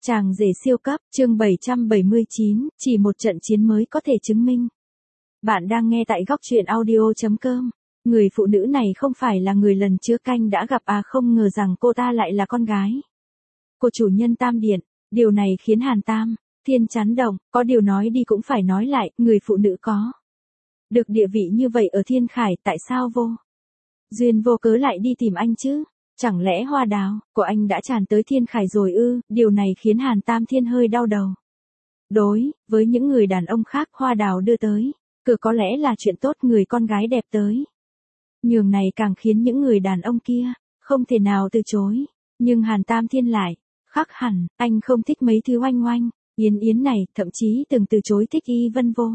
Chàng rể siêu cấp, chương 779, chỉ một trận chiến mới có thể chứng minh. Bạn đang nghe tại góc truyện audio.com. Người phụ nữ này không phải là người lần trước canh đã gặp à, không ngờ rằng cô ta lại là con gái của chủ nhân Tam Điện. Điều này khiến Hàn Tam Thiên chấn động, có điều nói đi cũng phải nói lại, người phụ nữ có được địa vị như vậy ở Thiên Khải, tại sao vô duyên vô cớ lại đi tìm anh chứ? Chẳng lẽ hoa đào của anh đã tràn tới Thiên Khải rồi ư? Điều này khiến Hàn Tam Thiên hơi đau đầu. Đối với những người đàn ông khác, hoa đào đưa tới cửa có lẽ là chuyện tốt, người con gái đẹp tới nhường này càng khiến những người đàn ông kia không thể nào từ chối. Nhưng Hàn Tam Thiên lại khác hẳn, anh không thích mấy thứ oanh oanh yến yến này, thậm chí từng từ chối thích Y Vân vô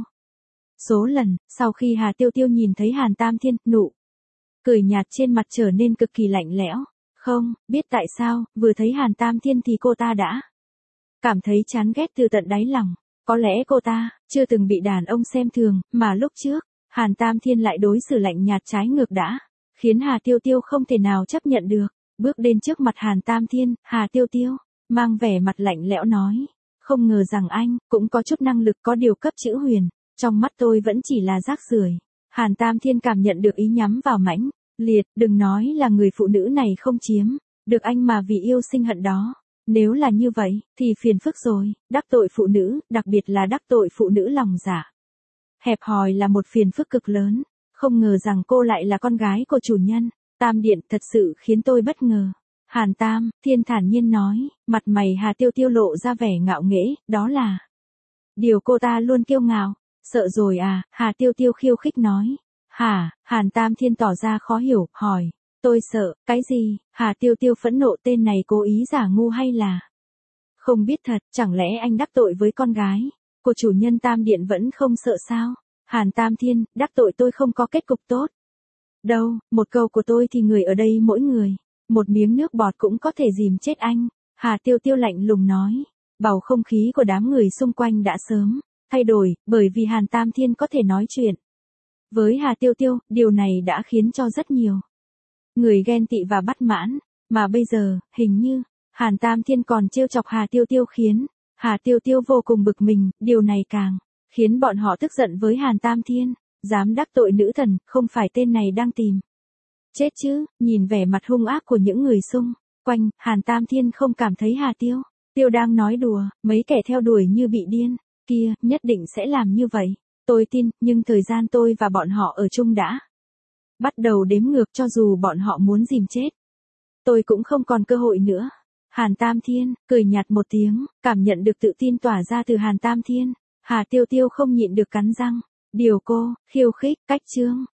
số lần. Sau khi Hà Tiêu Tiêu nhìn thấy Hàn Tam Thiên, nụ cười nhạt trên mặt trở nên cực kỳ lạnh lẽo. Không biết tại sao, vừa thấy Hàn Tam Thiên thì cô ta đã cảm thấy chán ghét từ tận đáy lòng. Có lẽ cô ta chưa từng bị đàn ông xem thường, mà lúc trước Hàn Tam Thiên lại đối xử lạnh nhạt trái ngược đã khiến Hà Tiêu Tiêu không thể nào chấp nhận được. Bước đến trước mặt Hàn Tam Thiên, Hà Tiêu Tiêu mang vẻ mặt lạnh lẽo nói: không ngờ rằng anh cũng có chút năng lực, có điều cấp chữ huyền trong mắt tôi vẫn chỉ là rác rưởi. Hàn Tam Thiên cảm nhận được ý nhắm vào mãnh liệt, đừng nói là người phụ nữ này không chiếm được anh mà vì yêu sinh hận đó. Nếu là như vậy, thì phiền phức rồi, đắc tội phụ nữ, đặc biệt là đắc tội phụ nữ lòng dạ hẹp hòi là một phiền phức cực lớn. Không ngờ rằng cô lại là con gái của chủ nhân Tam Điện, thật sự khiến tôi bất ngờ. Hàn Tam Thiên thản nhiên nói, mặt mày Hà Tiêu Tiêu lộ ra vẻ ngạo nghễ, đó là điều cô ta luôn kiêu ngạo. Sợ rồi à? Hà Tiêu Tiêu khiêu khích nói. Hả? Hàn Tam Thiên tỏ ra khó hiểu, hỏi. Tôi sợ, cái gì? Hà Tiêu Tiêu phẫn nộ, tên này cố ý giả ngu hay là không biết thật, chẳng lẽ anh đắc tội với con gái của chủ nhân Tam Điện vẫn không sợ sao? Hàn Tam Thiên, đắc tội tôi không có kết cục tốt đâu, một câu của tôi thì người ở đây mỗi người một miếng nước bọt cũng có thể dìm chết anh. Hà Tiêu Tiêu lạnh lùng nói. Bầu không khí của đám người xung quanh đã sớm thay đổi, bởi vì Hàn Tam Thiên có thể nói chuyện với Hà Tiêu Tiêu, điều này đã khiến cho rất nhiều người ghen tị và bất mãn. Mà bây giờ, hình như Hàn Tam Thiên còn trêu chọc Hà Tiêu Tiêu khiến Hà Tiêu Tiêu vô cùng bực mình, điều này càng khiến bọn họ tức giận với Hàn Tam Thiên. Dám đắc tội nữ thần, không phải tên này đang tìm chết chứ? Nhìn vẻ mặt hung ác của những người xung quanh, Hàn Tam Thiên không cảm thấy Hà Tiêu Tiêu đang nói đùa. Mấy kẻ theo đuổi như bị điên kia nhất định sẽ làm như vậy, tôi tin. Nhưng thời gian tôi và bọn họ ở chung đã bắt đầu đếm ngược, cho dù bọn họ muốn dìm chết tôi cũng không còn cơ hội nữa. Hàn Tam Thiên cười nhạt một tiếng, cảm nhận được tự tin tỏa ra từ Hàn Tam Thiên. Hà Tiêu Tiêu không nhịn được cắn răng. Điều cô khiêu khích, cách chương